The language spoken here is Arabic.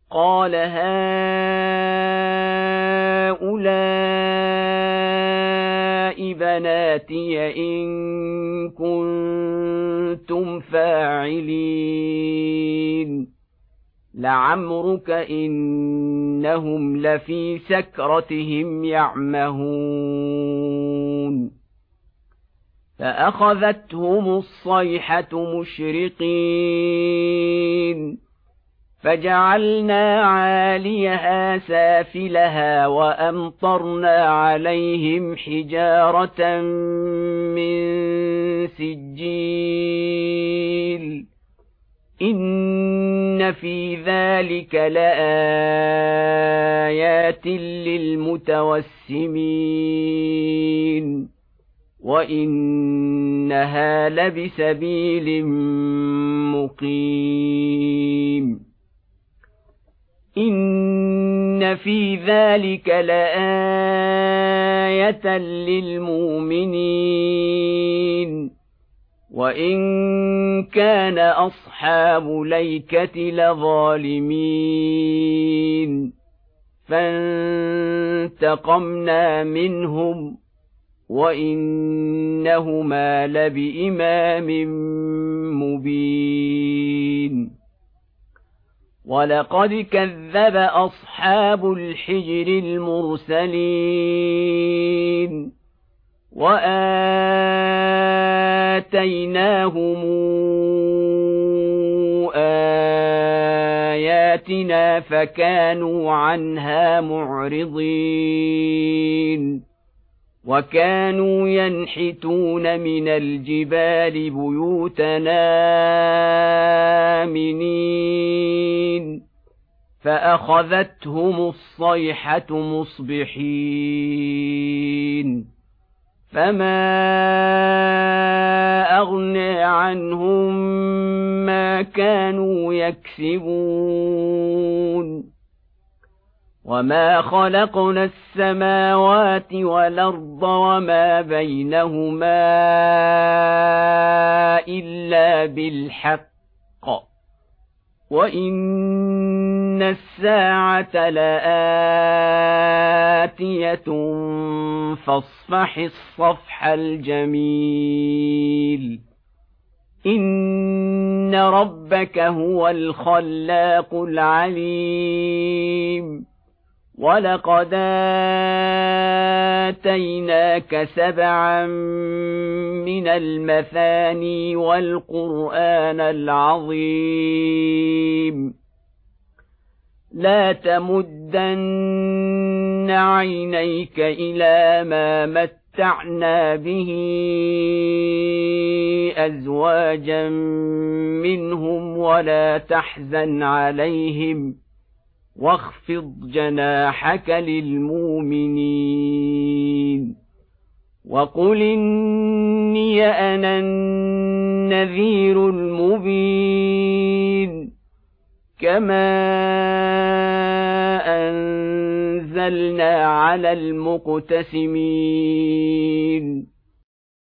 قال هؤلاء بناتي إن كنتم فاعلين لعمرك إنهم لفي سكرتهم يعمهون فأخذتهم الصيحة مشرقين فجعلنا عاليها سافلها وأمطرنا عليهم حجارة من سجيل إن في ذلك لآيات للمتوسمين وإنها لبسبيل مقيم إن في ذلك لآية للمؤمنين وإن كان أصحاب ليكة لظالمين فانتقمنا منهم وإنهما لبإمام مبين ولقد كذب أصحاب الحجر المرسلين وآتيناهم آياتنا فكانوا عنها معرضين وكانوا ينحتون من الجبال بيوتنا آمنين فأخذتهم الصيحة مصبحين فما أغنى عنهم ما كانوا يكسبون وما خلقنا السماوات والأرض وما بينهما إلا بالحق وإن الساعة لآتية فاصفح الصفح الجميل إن ربك هو الخلاق العليم ولقد آتيناك 7 من المثاني والقرآن العظيم لا تمدن عينيك إلى ما متعنا به أزواجا منهم ولا تحزن عليهم واخفض جناحك للمؤمنين وقل إني أنا النذير المبين كما أنزلنا على المقتسمين